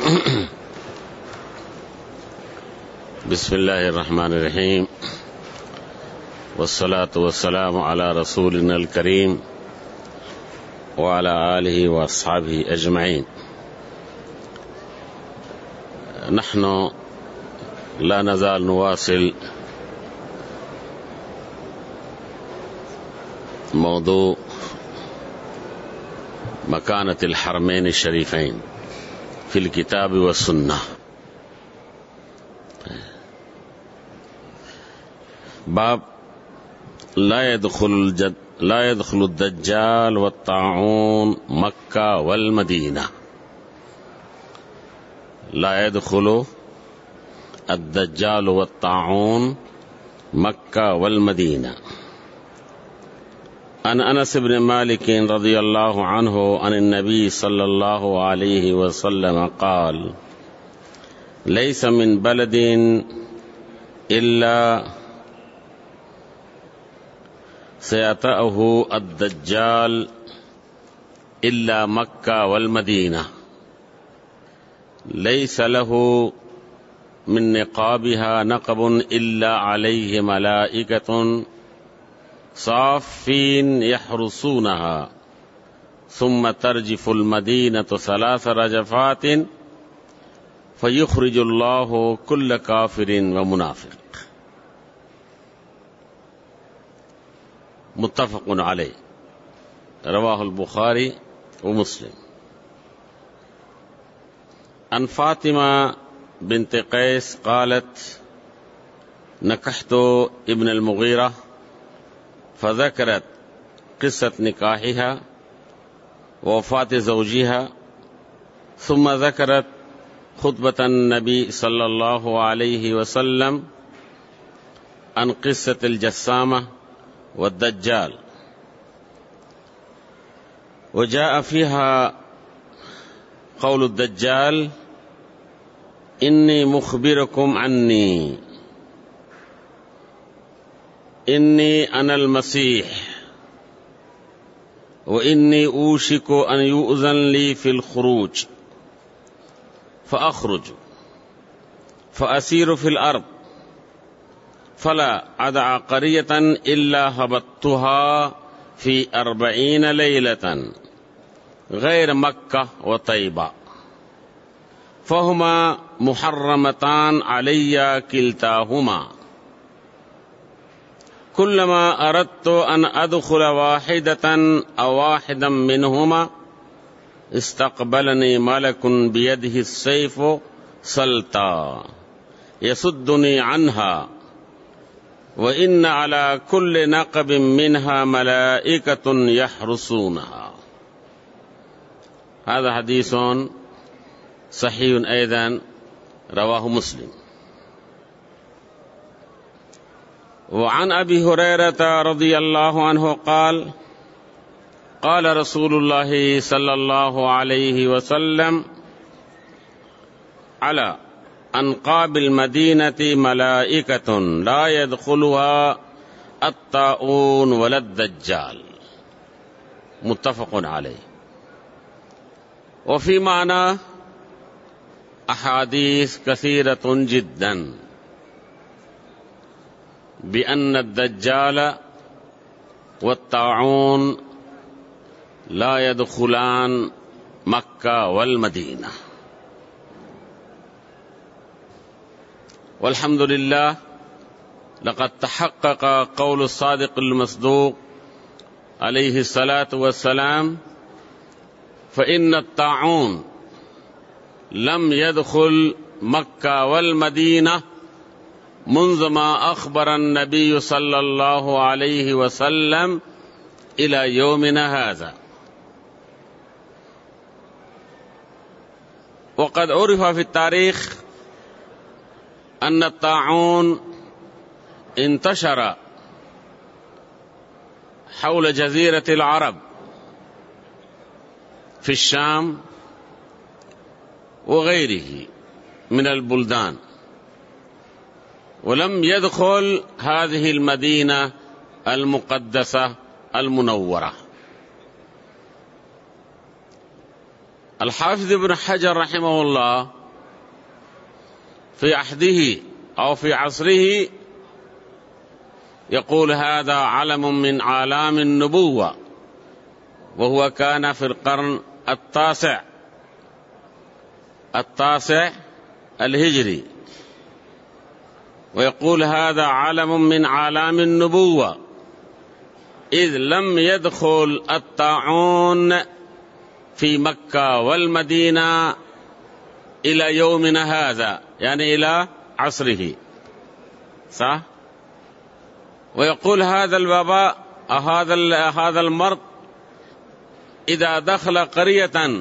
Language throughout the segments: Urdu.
बिस्मिल्लाहिर्रहमानिर्रहीम वस्सलातु वस्सलामु अला रसूलिनल करीम व अला आलिहि व अस्हाबिहि अजमईन। नहनु ला नज़ाल नुवासिल मौदू मकानतिल हरमैन शरीफैन फिल किताब व सुन्नह। बाब ला यदखुलु दज्जाल व ताऊन मक्का वल मदीना। ला यदखुलु अद्दज्जाल व ताऊन मक्का वल मदीना। अन अनस इब्न मालिक रज़ियल्लाहु अन्हु अन नबी सल्लल्लाहु अलैहि वसल्लम क़ाल लैसा मिन बलदिन इल्ला सयतअहु अद्दज्जाल इल्ला मक्का वल मदीना लैसा लहु मिन निक़ाबिहा नक़बुन इल्ला अलैहि मलाइकतुन साफ़ीन यहरुसूनहा सुम्मा तरजिफुल मदीनतु सलास रजफ़ातिन फ़युख़रिजुल्लाहु कुल्ल काफ़िरिन व मुनाफ़िक़। मुत्तफ़क़ुन अलैह, रवाहुल बुख़ारी व मुस्लिम। अन फ़ातिमा बिन्त क़ैस क़ालत नकहतु इब्न अल-मुग़ीरा फ़ज़करत क़िस्सत निकाहिहा व वफ़ात ज़ौजिहा सुम्मा ज़करत ख़ुतबतन नबी सल्लल्लाहु अलैहि वसल्लम अन क़िस्सतिल जस्सामा व दज्जाल व जाअ फ़ीहा क़ौलु दज्जाल इन्नी मुख़बिरुकुम अन्नी इन्नी अनल मसीह व इन्नी ऊशिकु अन युअज़न ली फ़िल ख़ुरूज फ़अख़रुज फ़असीरु फ़िल अर्द फला अदअ क़रियतन इल्ला हबत्तुहा फ़ी 40 लैलतन गैर मक्का व तैबा फ़हुमा मुहर्रमतान अलैया किल्ताहुमा कुल्लमा अरदतु अन अदखुल वाहिदतन अव वाहिदम मिनहुमा इस्तक़बलनी मलकुन बियदिहि सैफ़ सल्ता यसुद्दुनी अन्हा व इन्न अला कुल्li नक़बिन मिन्हा मलाइकतुन यहरुसूनहा। हाज़ा हदीसुन सहीहुन ऐज़न रवाहु मुस्लिम। व अन अबी हुरैरता रज़ियल्लाहु अन्हु क़ाल क़ाल रसूलुल्लाहि सल्लल्लाहु अलैहि वसल्लम अला अनक़ाबिल मदीनति मलाइकतुन ला यदख़ुलुहा अत्ताऊन वलद दज्जाल। मुत्तफ़क़ुन अलैह। व फ़ी माना अहादीस कसीरतुन जिद्दन बिअन्न अद्दज्जाल वत्ताऊन ला यदख़ुलान मक्का वल मदीना। वल्हम्दुलिल्लाह लक़द तहक़्क़क़ क़ौलु सादिक़िल मस्दूक़ अलैहि सलातु वस्सलाम फ़इन्न अत्ताऊन लम यदख़ुल मक्का वल मदीना मुंज़ मा अख़बरन नबी सल्लल्लाहु अलैहि वसल्लम इला यौमिना हाज़ा वक़द उरिफ़ फ़ी तारीख़ अन्न ताऊन इंतशर हौल जज़ीरतिल अरब फ़ी शाम व गैरिही मिनल बुल्दान वलम यदख़ुल हाज़िहिल मदीना अल मुक़द्दसा अल मुनव्वरा। अल हाफ़िज़ इब्न हजर रहमहुल्लाह في عهده أو في عصره يقول هذا علم من أعلام النبوة، وهو كان في القرن التاسع الهجري، ويقول هذا علم من أعلام النبوة إذ لم يدخل الطاعون في مكة والمدينة إلى يومنا هذا، يعني إلى عصره، صح؟ ويقول هذا الوباء هذا المرض إذا دخل قرية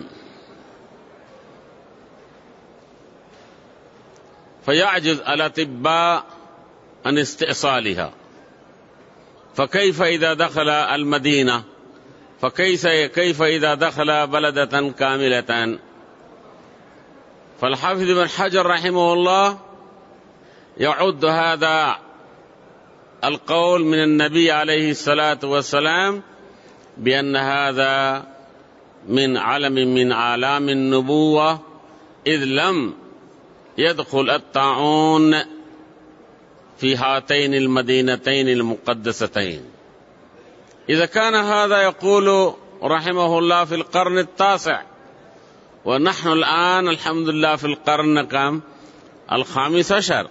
فيعجز الأطباء عن استئصالها، فكيف إذا دخل المدينة؟ فكيف إذا دخل بلدة كاملة؟ فالحافظ ابن حجر رحمه الله يعد هذا القول من النبي عليه الصلاة والسلام بأن هذا من علم من أعلام النبوة إذ لم يدخل الطاعون في هاتين المدينتين المقدستين. إذا كان هذا يقول رحمه الله في القرن التاسع، ونحن الآن الحمد لله في القرن الخامس عشر،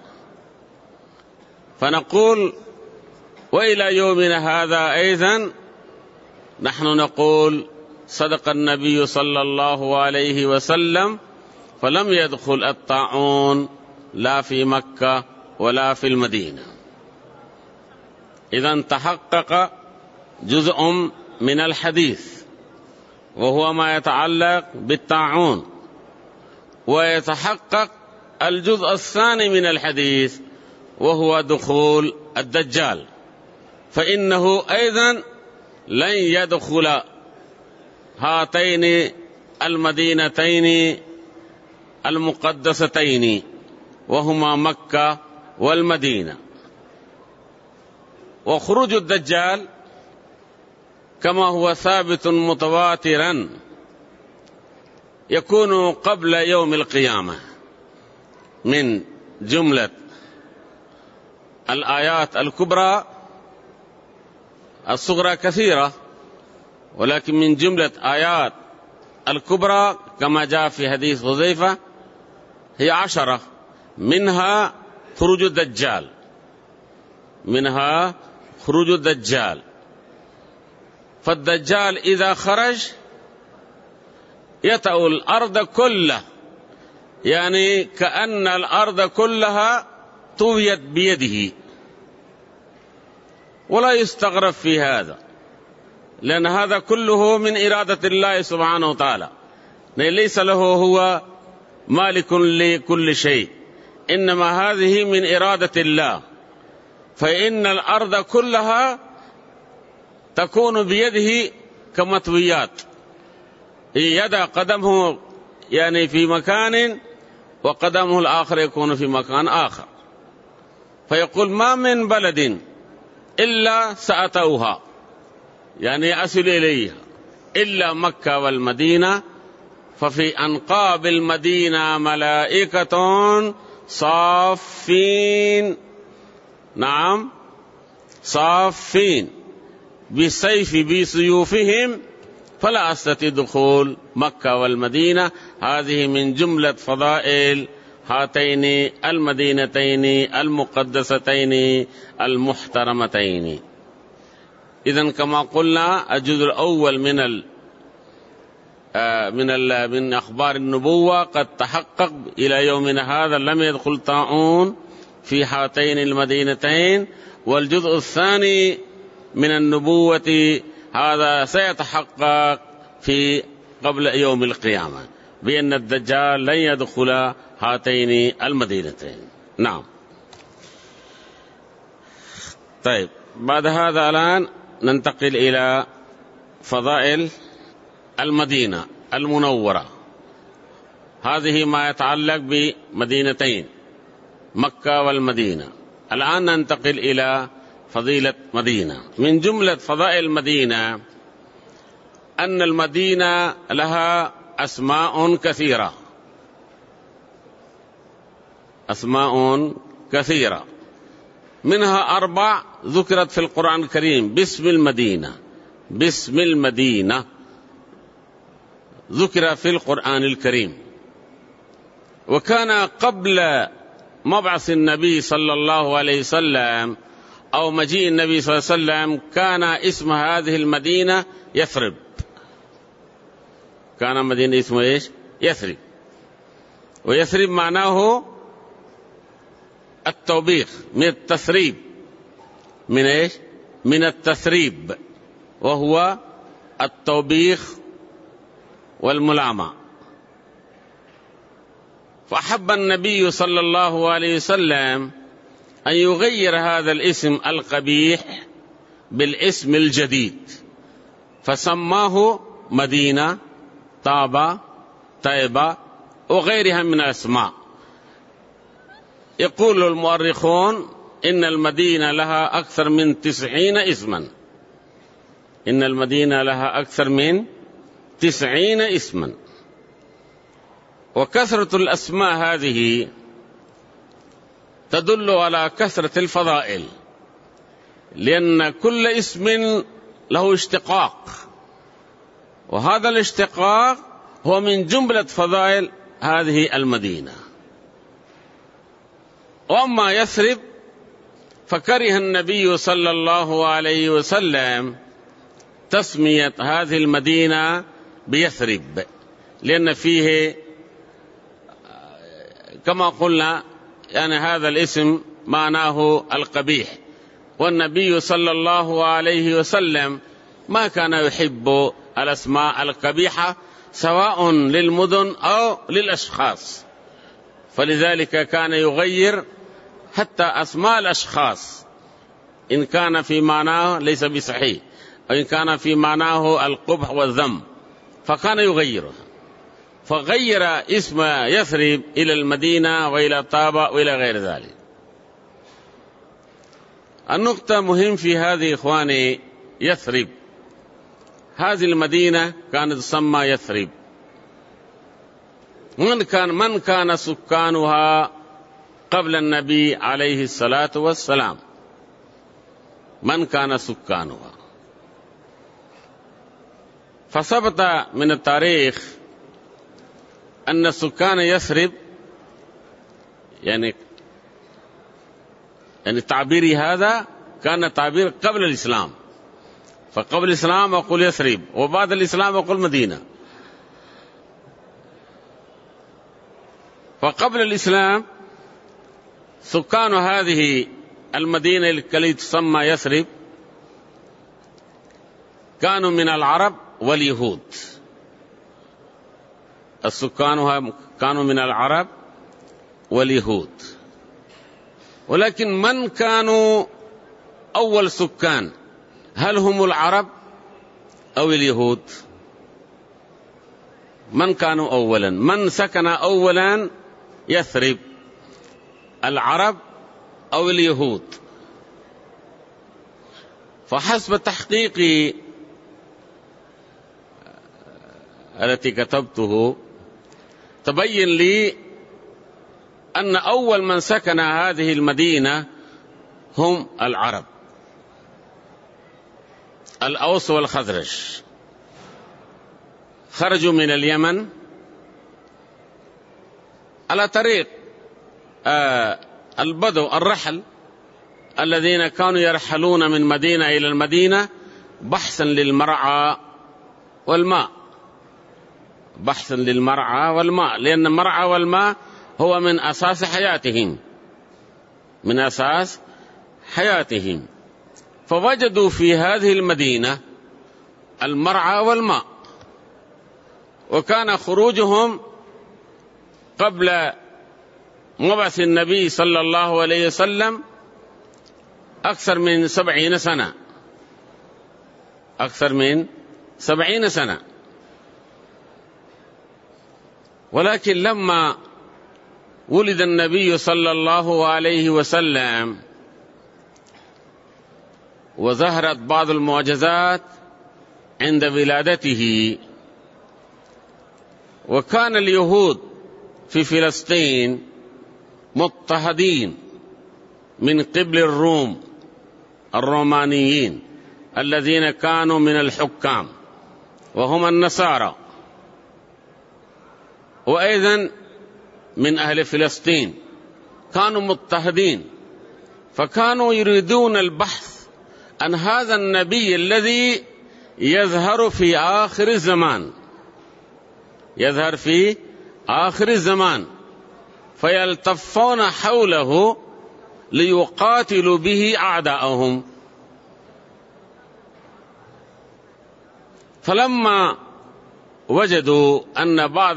فنقول وإلى يومنا هذا أيضا نحن نقول صدق النبي صلى الله عليه وسلم، فلم يدخل الطاعون لا في مكة ولا في المدينة. إذن تحقق جزء من الحديث وهو ما يتعلق بالطاعون، ويتحقق الجزء الثاني من الحديث وهو دخول الدجال، فإنه أيضا لن يدخل هاتين المدينتين المقدستين وهما مكة والمدينة. وخروج الدجال كما هو ثابت متواترا يكون قبل يوم القيامة من جملة الآيات الكبرى، الصغرى كثيرة، ولكن من جملة آيات الكبرى كما جاء في حديث حذيفة هي 10، منها خروج الدجال. فالدجال إذا خرج يطأ الأرض كلها، يعني كأن الأرض كلها طويت بيده، ولا يستغرب في هذا، لأن هذا كله من إرادة الله سبحانه وتعالى، ليس له هو مالك لكل شيء، إنما هذه من إرادة الله. فإن الأرض كلها تكون بيده كمطويات، يدع قدمه يعني في مكان وقدمه الآخر يكون في مكان آخر، فيقول ما من بلد إلا سأتوها، يعني أصل إليها، إلا مكة والمدينة، ففي أنقاب المدينة ملائكة صافين، نعم صافين بسيوفهم فلا أستطيع دخول مكة والمدينة. هذه من جملة فضائل هاتين المدينتين المقدستين المحترمتين. إذن كما قلنا الجزء الأول من أخبار النبوة قد تحقق إلى يومنا هذا، لم يدخل طاعون في هاتين المدينتين. والجزء الثاني من النبوة هذا سيتحقق في قبل يوم القيامة بأن الدجال لن يدخل هاتين المدينتين. نعم. طيب، بعد هذا الآن ننتقل إلى فضائل المدينة المنورة. هذه ما يتعلق بمدينتين مكة والمدينة. الآن ننتقل إلى فضيلة مدينة. من جملة فضائل المدينة أن المدينة لها أسماء كثيرة، أسماء كثيرة، منها 4 ذكرت في القرآن الكريم باسم المدينة. باسم المدينة ذكر في القرآن الكريم، وكان قبل مبعث النبي صلى الله عليه وسلم أو مجيء النبي صلى الله عليه وسلم كان اسم هذه المدينة يثرب. كان مدينة اسمه إيش؟ يثرب. ويثرب معناه التوبيخ، من التثريب. من إيش؟ من التثريب، وهو التوبيخ والملامة. فأحب النبي صلى الله عليه وسلم أن يغير هذا الاسم القبيح بالاسم الجديد، فسماه مدينة، طابة، طيبة، وغيرها من الأسماء. يقول المؤرخون إن المدينة لها أكثر من 90 اسما. إن المدينة لها أكثر من 90 اسما. وكثرة الأسماء هذه تدل على كثرة الفضائل، لأن كل اسم له اشتقاق، وهذا الاشتقاق هو من جملة فضائل هذه المدينة. وأما يثرب فكره النبي صلى الله عليه وسلم تسمية هذه المدينة بيثرب، لأن فيه كما قلنا يعني هذا الاسم معناه القبيح، والنبي صلى الله عليه وسلم ما كان يحب الأسماء القبيحة سواء للمدن أو للأشخاص، فلذلك كان يغير حتى أسماء الأشخاص إن كان في معناه ليس بصحيح، أو إن كان في معناه القبح والذم فكان يغيره. فغير اسم يثرب إلى المدينة وإلى طابة وإلى غير ذلك. النقطة مهم في هذه إخواني، يثرب هذه المدينة كانت تسمى يثرب. من كان سكانها قبل النبي عليه الصلاة والسلام؟ من كان سكانها؟ فثبت من التاريخ أن سكان يثرب يعني تعبيري هذا كان تعبير قبل الإسلام، فقبل الإسلام أقول يثرب، وبعد الإسلام أقول مدينة. فقبل الإسلام سكان هذه المدينة التي تسمى يثرب كانوا من العرب واليهود. السكان كانوا من العرب واليهود، ولكن من كانوا أول سكان؟ هل هم العرب أو اليهود؟ من كانوا أولا؟ من سكن أولا يثرب، العرب أو اليهود؟ فحسب تحقيقي التي كتبته تبين لي أن أول من سكن هذه المدينة هم العرب، الأوس والخزرج. خرجوا من اليمن على طريق البدو، الرحل، الذين كانوا يرحلون من مدينة إلى المدينة بحثا للمرعى والماء. بحثا للمرعى والماء، لأن المرعى والماء هو من أساس حياتهم، من أساس حياتهم. فوجدوا في هذه المدينة المرعى والماء، وكان خروجهم قبل مبعث النبي صلى الله عليه وسلم أكثر من 70 سنة، أكثر من 70 سنة. ولكن لما ولد النبي صلى الله عليه وسلم وظهرت بعض المعجزات عند ولادته، وكان اليهود في فلسطين مضطهدين من قبل الرومانيين الذين كانوا من الحكام وهم النصارى، وأيضا من أهل فلسطين كانوا مضطهدين، فكانوا يريدون البحث عن هذا النبي الذي يظهر في آخر الزمان، يظهر في آخر الزمان، فيلتفون حوله ليقاتلوا به أعداءهم. فلما وجدوا أن بعض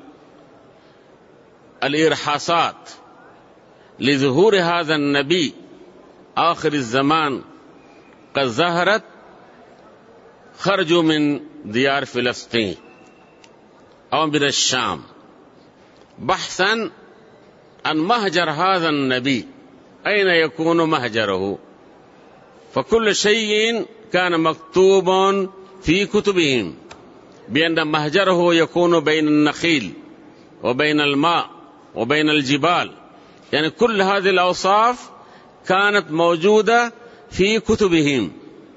الإرهاصات لظهور هذا النبي آخر الزمان قد ظهرت، خرجوا من ديار فلسطين أو من الشام بحثا عن مهجر هذا النبي، أين يكون مهجره. فكل شيء كان مكتوب في كتبهم بأن مهجره يكون بين النخيل وبين الماء وبين الجبال، يعني كل هذه الأوصاف كانت موجودة في كتبهم.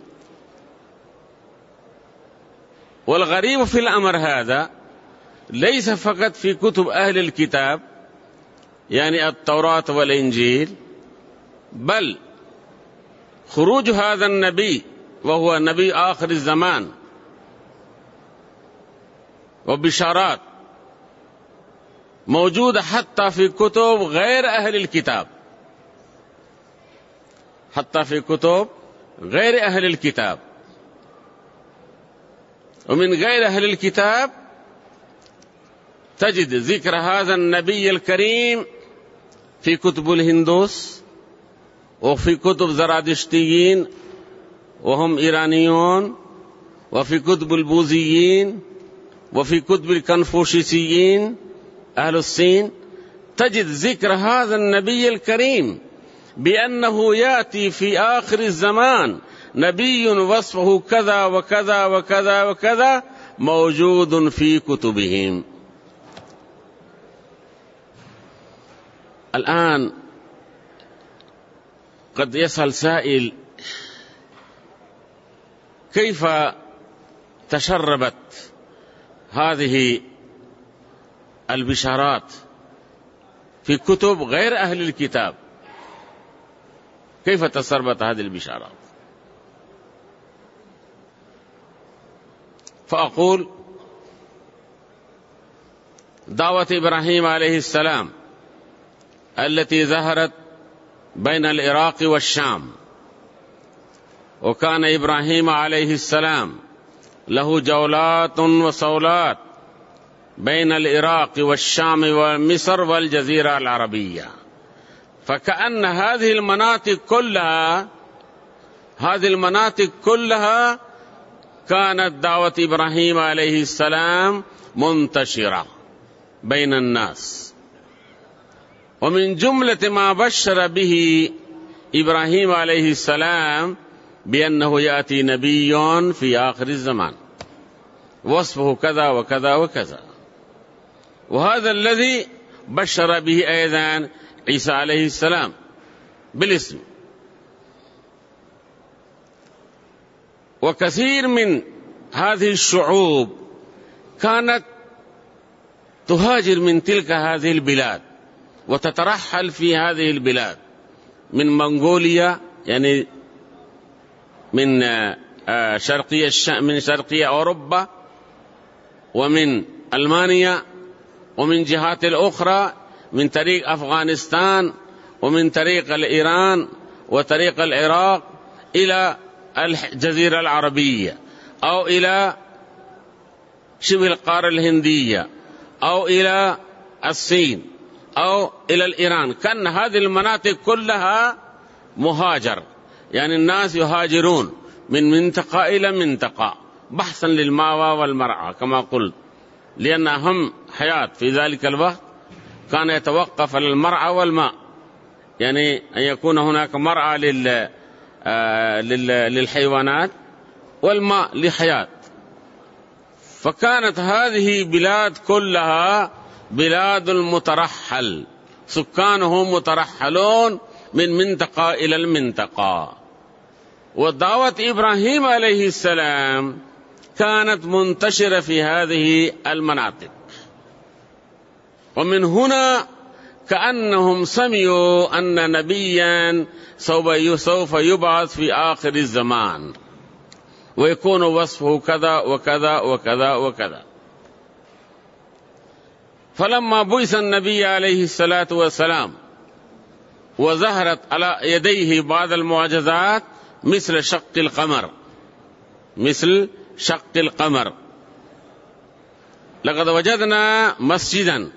والغريب في الأمر هذا ليس فقط في كتب أهل الكتاب يعني التوراة والإنجيل، بل خروج هذا النبي وهو نبي آخر الزمان وبشارات موجودة حتى في كتب غير أهل الكتاب، حتى في كتب غير أهل الكتاب. ومن غير أهل الكتاب تجد ذكر هذا النبي الكريم في كتب الهندوس وفي كتب زرادشتيين وهم إيرانيون، وفي كتب البوذيين، وفي كتب الكنفوشيسيين أهل الصين، تجد ذكر هذا النبي الكريم بأنه يأتي في آخر الزمان نبي وصفه كذا وكذا وكذا وكذا، موجود في كتبهم. الآن قد يسأل سائل: كيف تشربت هذه البشارات في كتب غير أهل الكتاب؟ كيف تسربت هذه البشارات؟ فأقول: دعوة إبراهيم عليه السلام التي ظهرت بين العراق والشام، وكان إبراهيم عليه السلام له جولات وصولات بين العراق والشام ومصر والجزيرة العربية، فكأن هذه المناطق كلها كانت دعوة إبراهيم عليه السلام منتشرة بين الناس. ومن جملة ما بشر به إبراهيم عليه السلام بأنه يأتي نبي في آخر الزمان وصفه كذا وكذا وكذا، وهذا الذي بشر به أيضا عيسى عليه السلام بالاسم. وكثير من هذه الشعوب كانت تهاجر من تلك هذه البلاد وتترحل في هذه البلاد، من منغوليا يعني من شرقية أوروبا، ومن ألمانيا، ومن جهات الأخرى من طريق أفغانستان، ومن طريق الإيران وطريق العراق إلى الجزيرة العربية، أو إلى شبه القارة الهندية، أو إلى الصين، أو إلى الإيران. كان هذه المناطق كلها مهاجر، يعني الناس يهاجرون من منطقة إلى منطقة بحثا للماوى والمرعى كما قلت، لأن أهم حياة في ذلك الوقت كان يتوقف على المرعى والماء، يعني أن يكون هناك مرعى للحيوانات والماء لحياة. فكانت هذه بلاد كلها بلاد المترحل، سكانهم مترحلون من منطقة إلى المنطقة. ودعوة إبراهيم عليه السلام كانت منتشرة في هذه المناطق، ومن هنا كأنهم سمعوا أن نبيا سوف يبعث في آخر الزمان ويكون وصفه كذا وكذا وكذا وكذا. فلما بعث النبي عليه الصلاة والسلام وظهرت على يديه بعض المعجزات مثل شق القمر، لقد وجدنا مسجدا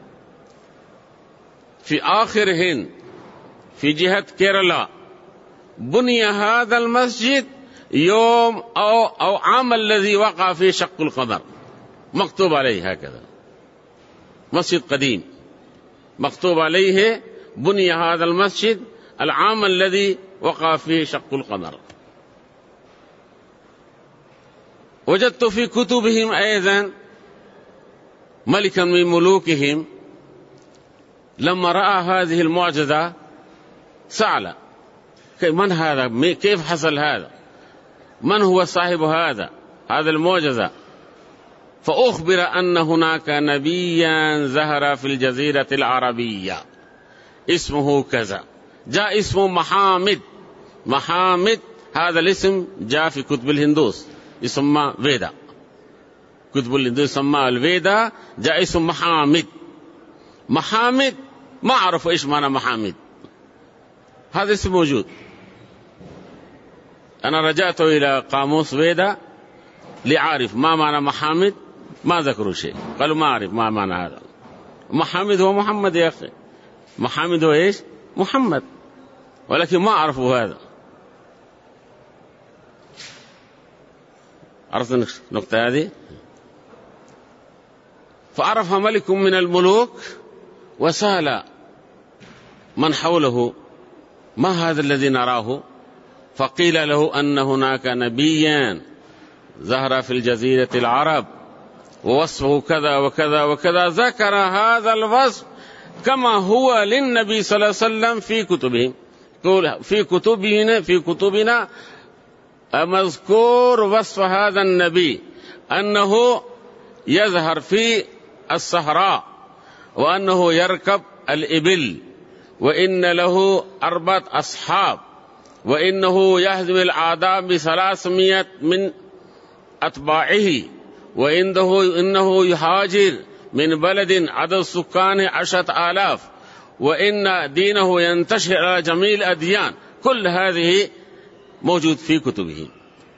في آخر هند في جهة كيرلا، بني هذا المسجد يوم أو عام الذي وقع فيه شق القمر، مكتوب عليه هكذا، مسجد قديم مكتوب عليه بني هذا المسجد العام الذي وقع فيه شق القمر. وجدت في كتبهم أيضا ملكا من ملوكهم لما رأى هذه المعجزة سأل من هذا؟ كيف حصل هذا؟ من هو صاحب هذا المعجزة؟ فأخبر أن هناك نبيا ظهر في الجزيرة العربية اسمه كذا، جاء اسمه محامد. هذا الاسم جاء في كتب الهندوس يسمى فيدا، كتب الهندوس يسمى الفيدا، جاء اسم محامد. ما أعرف إيش معنى محامد، هذا اسم موجود. أنا رجعت إلى قاموس فيدا لأعرف ما معنى محامد، ما ذكروا شيء، قالوا ما أعرف ما معنى هذا. محمد هو محمد يا أخي، محمد هو إيش؟ محمد، ولكن ما أعرفوا هذا. عرفت النقطة هذه؟ فعرف ملك من الملوك وسأل من حوله ما هذا الذي نراه؟ فقيل له أن هناك نبيا ظهر في الجزيرة العرب ووصفه كذا وكذا وكذا. ذكر هذا الوصف كما هو للنبي صلى الله عليه وسلم في كتبهم. في كتبنا مذكور وصف هذا النبي أنه يظهر في الصحراء، وأنه يركب الإبل، وإن له 4 أصحاب، وإنه يهزم الأعداء ب300 من أتباعه، وإنه يهاجر من بلد عدد سكانه 10,000، وإن دينه ينتشر على جميع الأديان. كل هذه موجود في كتبه.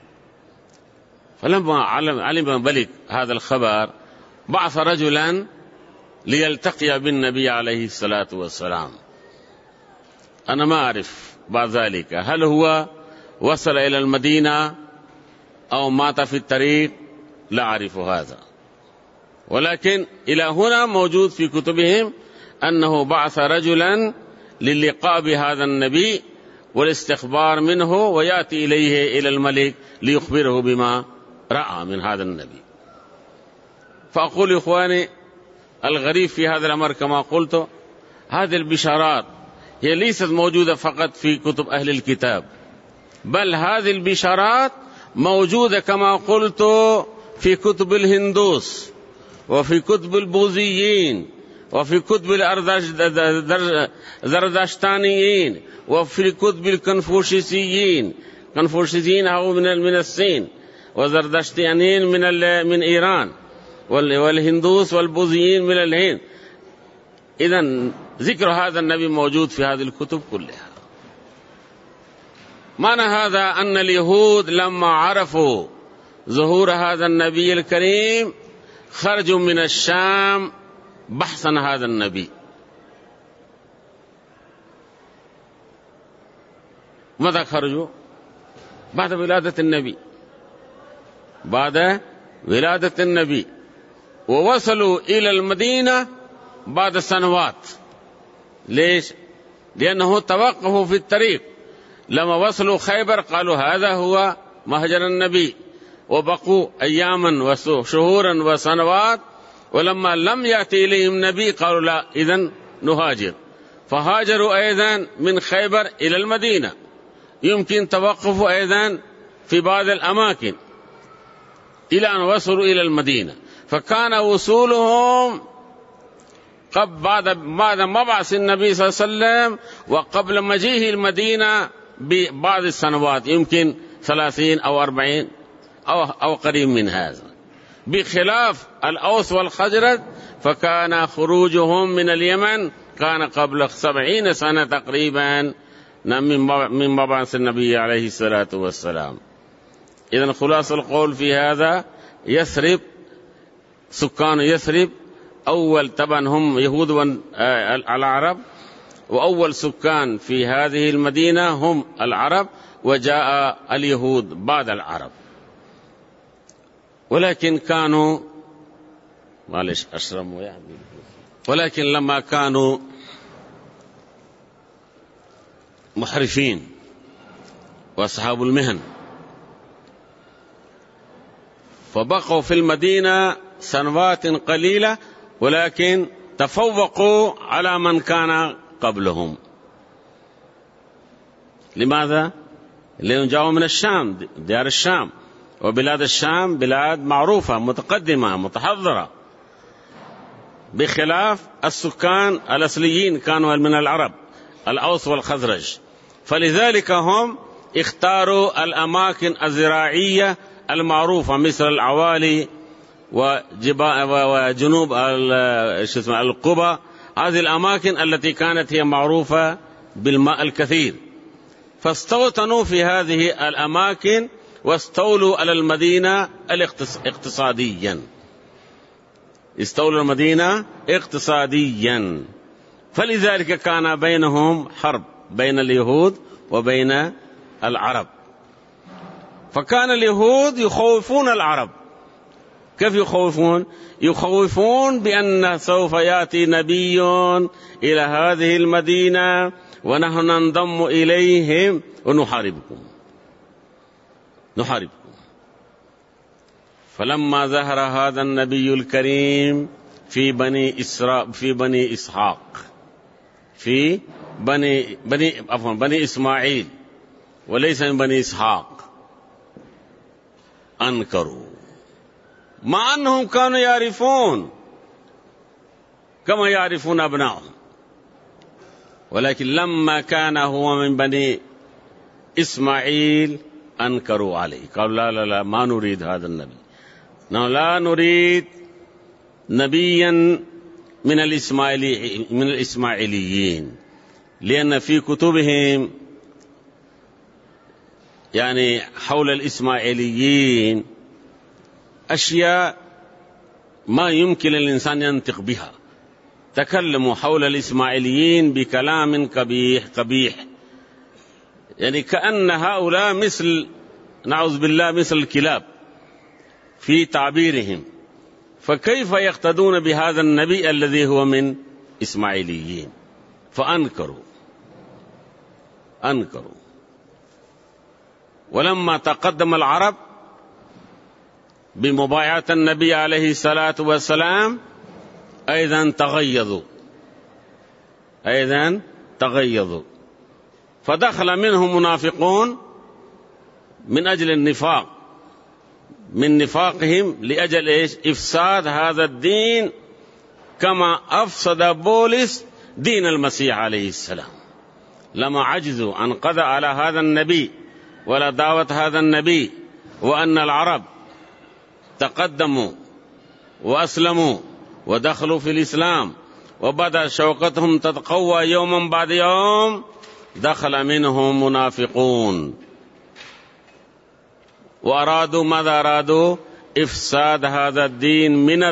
فلما علم ملك هذا الخبر بعث رجلا ليلتقي بالنبي عليه الصلاة والسلام. أنا ما أعرف بعد ذلك هل هو وصل إلى المدينة أو مات في الطريق، لا أعرف هذا، ولكن إلى هنا موجود في كتبهم أنه بعث رجلا للقاء بهذا النبي والاستخبار منه، ويأتي إليه إلى الملك ليخبره بما رأى من هذا النبي. فأقول إخواني الغريب في هذا الأمر كما قلت، هذه البشارات هي ليست موجودة فقط في كتب أهل الكتاب، بل هذه البشارات موجودة كما قلت في كتب الهندوس، وفي كتب البوذيين، وفي كتب الزردشتانيين، وفي كتب الكونفوشيسيين. هو من الصين، وزردشتيانيين من إيران، والهندوس والبوذيين من الهند. إذن ذكر هذا النبي موجود في هذه الكتب كلها. معنى هذا أن اليهود لما عرفوا ظهور هذا النبي الكريم خرجوا من الشام بحثا هذا النبي. ماذا خرجوا؟ بعد ولادة النبي، ووصلوا إلى المدينة بعد سنوات. ليش؟ لأنه توقفوا في الطريق. لما وصلوا خيبر قالوا هذا هو مهجر النبي، وبقوا أياما وشهورا وسنوات، ولما لم يأتي إليهم نبي قالوا لا، إذن نهاجر. فهاجروا أيضا من خيبر إلى المدينة، يمكن توقفوا أيضا في بعض الأماكن إلى أن وصلوا إلى المدينة. فكان وصولهم بعد مبعث النبي صلى الله عليه وسلم وقبل مجيئه المدينة ببعض السنوات، يمكن 30 أو 40 أو قريب من هذا، بخلاف الأوس والخزرج فكان خروجهم من اليمن كان قبل 70 سنة تقريبا من مبعث النبي عليه الصلاة والسلام. إذن خلاص القول في هذا، يثرب، سكان يثرب أول طبعا هم يهود العرب، وأول سكان في هذه المدينة هم العرب، وجاء اليهود بعد العرب. ولكن كانوا ولكن لما كانوا محرفين وأصحاب المهن فبقوا في المدينة سنوات قليلة، ولكن تفوقوا على من كان قبلهم. لماذا؟ لأنهم جاءوا من الشام، ديار الشام، وبلاد الشام بلاد معروفة متقدمة متحضرة، بخلاف السكان الأصليين كانوا من العرب الأوس والخزرج. فلذلك هم اختاروا الأماكن الزراعية المعروفة مثل العوالي وجنوب القبة، هذه الأماكن التي كانت هي معروفة بالماء الكثير، فاستوطنوا في هذه الأماكن واستولوا على المدينة اقتصاديا، استولوا المدينة اقتصاديا. فلذلك كان بينهم حرب بين اليهود وبين العرب. فكان اليهود يخوفون العرب. كيف يخوفون؟ يخوفون بأن سوف يأتي نبي إلى هذه المدينة ونحن ننضم إليهم ونحاربكم. فلما ظهر هذا النبي الكريم في بني إسحاق، في بني إسماعيل وليس من بني إسحاق، أنكروا، مع أنهم كانوا يعرفون كما يعرفون أبنائهم، ولكن لما كان هو من بني إسماعيل أنكروا عليه، قالوا لا لا لا، ما نريد هذا النبي، لا نريد نبيا من الإسماعيليين، لأن في كتبهم يعني حول الإسماعيليين أشياء ما يمكن الإنسان ينطق بها. تكلموا حول الإسماعيليين بكلام قبيح، يعني كأن هؤلاء نعوذ بالله مثل الكلاب في تعبيرهم، فكيف يقتدون بهذا النبي الذي هو من إسماعيليين؟ فأنكروا. ولما تقدم العرب بمبايعة النبي عليه الصلاة والسلام أيضا تغيظوا، فدخل منهم منافقون من أجل النفاق، من نفاقهم لأجل إفساد هذا الدين، كما أفسد بولس دين المسيح عليه السلام. لما عجزوا عن قضاء على هذا النبي ولا دعوة هذا النبي، وأن العرب تقدموا وأسلموا ودخلوا في الإسلام وبدأ شوكتهم تتقوى يوما بعد يوم، دخل منهم منافقون وأرادوا ماذا أرادوا؟ إفساد هذا الدين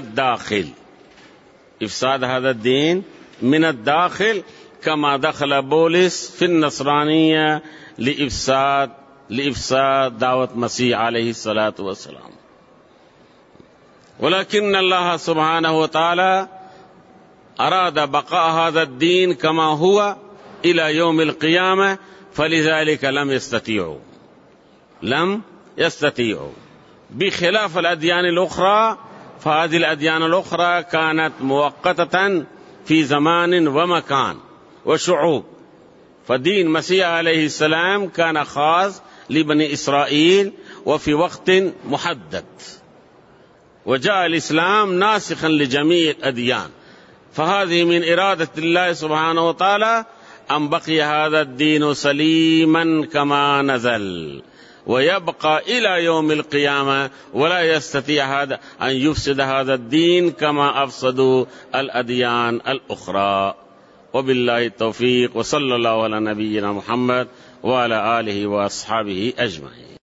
من الداخل، كما دخل بولس في النصرانية لإفساد دعوة مسيح عليه الصلاة والسلام. ولكن الله سبحانه وتعالى أراد بقاء هذا الدين كما هو إلى يوم القيامة، فلذلك لم يستطيعوا بخلاف الأديان الأخرى. فهذه الأديان الأخرى كانت مؤقتة في زمان ومكان، وشعوب. فدين مسيح عليه السلام كان خاص لبني إسرائيل وفي وقت محدد، وجاء الإسلام ناسخا لجميع الأديان. فهذه من إرادة الله سبحانه وتعالى أن بقي هذا الدين سليما كما نزل، ويبقى إلى يوم القيامة، ولا يستطيع هذا أن يفسد هذا الدين كما أفسدوا الأديان الأخرى. وبالله التوفيق، وصلى الله على نبينا محمد وعلى آله وأصحابه أجمعين.